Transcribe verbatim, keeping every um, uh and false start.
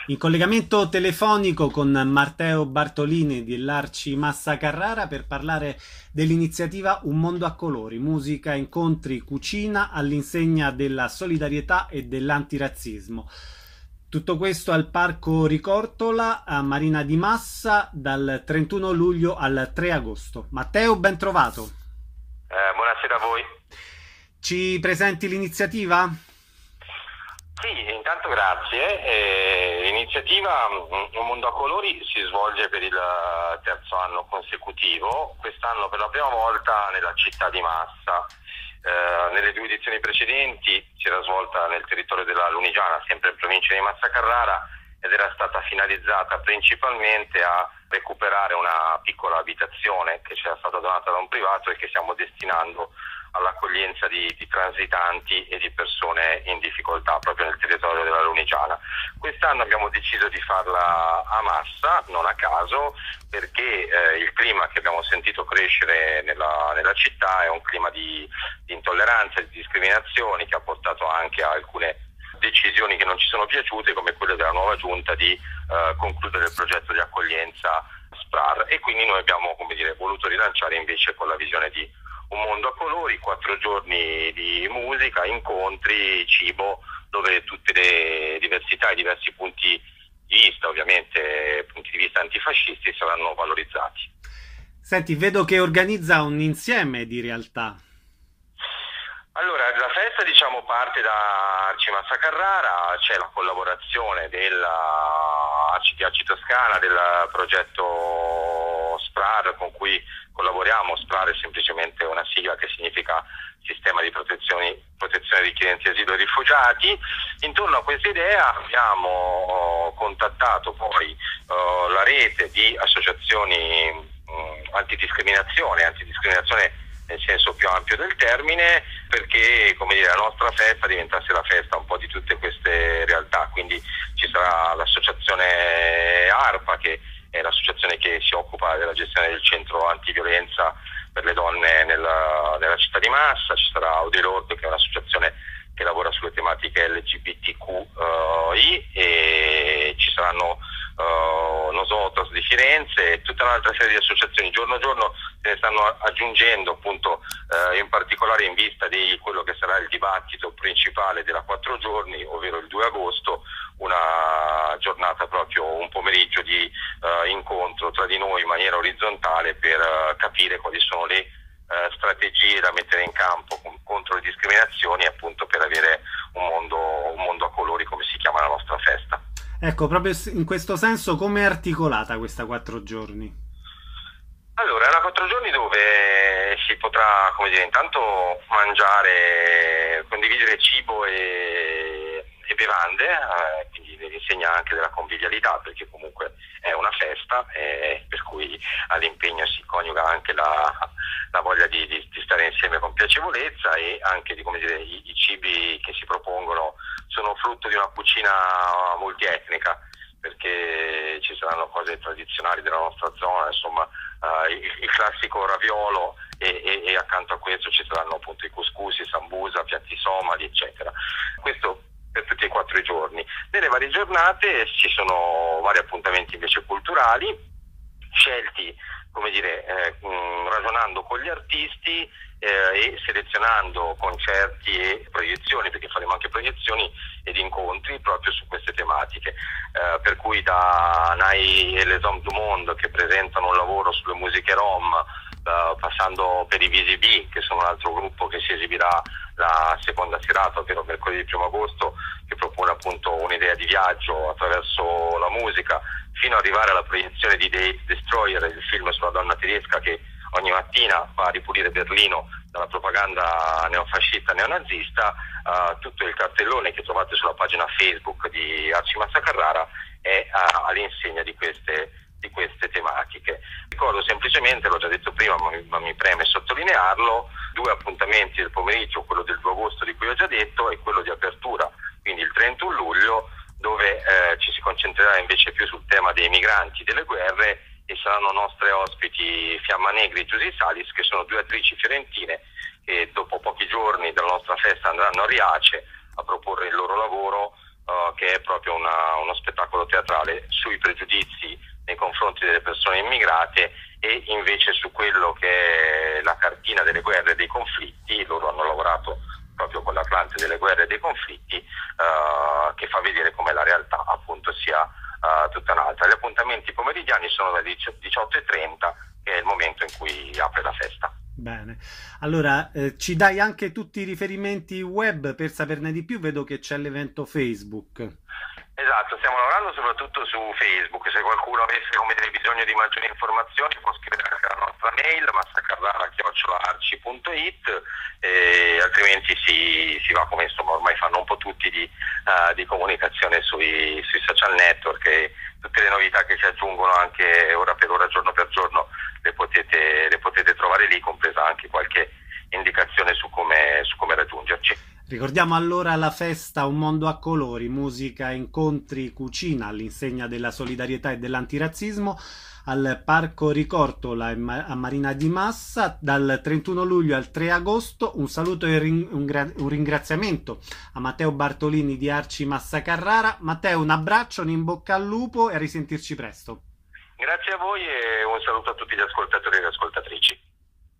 In collegamento telefonico con Matteo Bartolini dell'Arci Massa Carrara per parlare dell'iniziativa Un Mondo a Colori, musica, incontri, cucina all'insegna della solidarietà e dell'antirazzismo. Tutto questo al Parco Ricortola a Marina di Massa dal trentuno luglio al tre agosto. Matteo, ben trovato. Eh, buonasera a voi. Ci presenti l'iniziativa? Sì, intanto grazie. Eh, l'iniziativa Un Mondo a Colori si svolge per il terzo anno consecutivo, quest'anno per la prima volta nella città di Massa. Eh, nelle due edizioni precedenti si era svolta nel territorio della Lunigiana, sempre in provincia di Massa Carrara, ed era stata finalizzata principalmente a recuperare una piccola abitazione che ci era stata donata da un privato e che stiamo destinando all'accoglienza di, di transitanti e di persone in difficoltà proprio nel territorio della Lunigiana. Quest'anno abbiamo deciso di farla a Massa, non a caso, perché eh, il clima che abbiamo sentito crescere nella, nella città è un clima di, di intolleranza e di discriminazioni che ha portato anche a alcune decisioni che non ci sono piaciute, come quella della nuova giunta di eh, concludere il progetto di accoglienza S P R A R, e quindi noi abbiamo, come dire, voluto rilanciare invece con la visione di Un Mondo a Colori, quattro giorni di musica, incontri, cibo, dove tutte le diversità e i diversi punti di vista, ovviamente punti di vista antifascisti, saranno valorizzati. Senti, vedo che organizza un insieme di realtà. Allora, la festa diciamo parte da Arci Massa Carrara, c'è la collaborazione della Arci di Arci Toscana, del progetto S P R A R con cui collaboriamo. S P R A R è semplicemente una sigla che significa Sistema di protezione, protezione di chiedenti asilo e rifugiati. Intorno a questa idea abbiamo contattato poi uh, la rete di associazioni um, antidiscriminazione, antidiscriminazione nel senso più ampio del termine, perché, come dire, la nostra festa diventasse la festa un po' di tutte queste realtà. Quindi ci sarà l'associazione ARPA, che è l'associazione che si occupa della gestione del centro antiviolenza per le donne nella, nella città di Massa, ci sarà Audelord, che è un'associazione che lavora sulle tematiche L G B T Q I, e ci saranno uh, Nosotros di Firenze e tutta un'altra serie di associazioni. Giorno a giorno se ne stanno aggiungendo, appunto uh, in particolare in vista di quello che sarà il dibattito principale della quattro giorni, ovvero il due agosto, una giornata proprio, un pomeriggio di uh, incontro tra di noi in maniera orizzontale per uh, capire quali sono le uh, strategie da mettere in campo con, contro le discriminazioni, appunto per avere un mondo, un mondo a colori, come si chiama la nostra festa. Ecco, proprio in questo senso, come è articolata questa quattro giorni? Allora, è una quattro giorni dove si potrà, come dire, intanto mangiare, condividere cibo e, e bevande, eh, quindi l'insegna anche della convivialità, perché comunque è una festa, eh, per cui all'impegno si coniuga anche la, la voglia di, di, di stare insieme con piacevolezza, e anche di, come dire, i, i cibi che si propongono sono frutto di una cucina multietnica, perché ci saranno cose tradizionali della nostra zona, insomma uh, il, il classico raviolo e, e, e accanto a questo ci saranno appunto i couscous, i sambusa, piatti somali, eccetera. Questo per tutti e quattro i giorni. Nelle varie giornate ci sono vari appuntamenti invece culturali, scelti, come dire, eh, mh, ragionando con gli artisti eh, e selezionando concerti e proiezioni, perché faremo anche proiezioni ed incontri proprio su queste tematiche, eh, per cui da Nai e Les Hommes du Monde, che presentano un lavoro sulle musiche rom, Uh, passando per i Visi B, che sono un altro gruppo che si esibirà la seconda serata, ovvero mercoledì primo agosto, che propone appunto un'idea di viaggio attraverso la musica, fino ad arrivare alla proiezione di The Destroyer, il film sulla donna tedesca che ogni mattina va a ripulire Berlino dalla propaganda neofascista neonazista. Uh, tutto il cartellone che trovate sulla pagina Facebook di Arci Massa Carrara è uh, all'insegna di queste di queste tematiche. Ricordo semplicemente, l'ho già detto prima ma mi, ma mi preme sottolinearlo, due appuntamenti del pomeriggio, quello del due agosto di cui ho già detto e quello di apertura, quindi il trentuno luglio, dove eh, ci si concentrerà invece più sul tema dei migranti, delle guerre, e saranno nostre ospiti Fiamma Negri e Giusy Salis, che sono due attrici fiorentine che dopo pochi giorni della nostra festa andranno a Riace a proporre il loro lavoro, uh, che è proprio una, uno spettacolo teatrale generale sui pregiudizi nei confronti delle persone immigrate e invece su quello che è la cartina delle guerre e dei conflitti. Loro hanno lavorato proprio con l'Atlante delle guerre e dei conflitti, uh, che fa vedere come la realtà appunto sia uh, tutta un'altra. Gli appuntamenti pomeridiani sono dalle diciotto e trenta, che è il momento in cui apre la festa. Bene, allora eh, ci dai anche tutti i riferimenti web per saperne di più? Vedo che c'è l'evento Facebook. Esatto, stiamo lavorando soprattutto su Facebook. Se qualcuno avesse come dire, bisogno di maggiori informazioni può scrivere anche alla nostra mail massacarrara chiocciola arci punto it, e altrimenti si, si va come insomma ormai fanno un po' tutti di, uh, di comunicazione sui, sui social network, e tutte le novità che si aggiungono anche ora per ora, giorno per giorno, le potete, le potete trovare lì, compresa anche qualche indicazione su come, su come raggiungerci. Ricordiamo allora la festa Un Mondo a Colori, musica, incontri, cucina all'insegna della solidarietà e dell'antirazzismo al Parco Ricortola a Marina di Massa dal trentuno luglio al tre agosto. Un saluto e un ringraziamento a Matteo Bartolini di Arci Massa Carrara. Matteo, un abbraccio, un in bocca al lupo e a risentirci presto. Grazie a voi e un saluto a tutti gli ascoltatori e le ascoltatrici.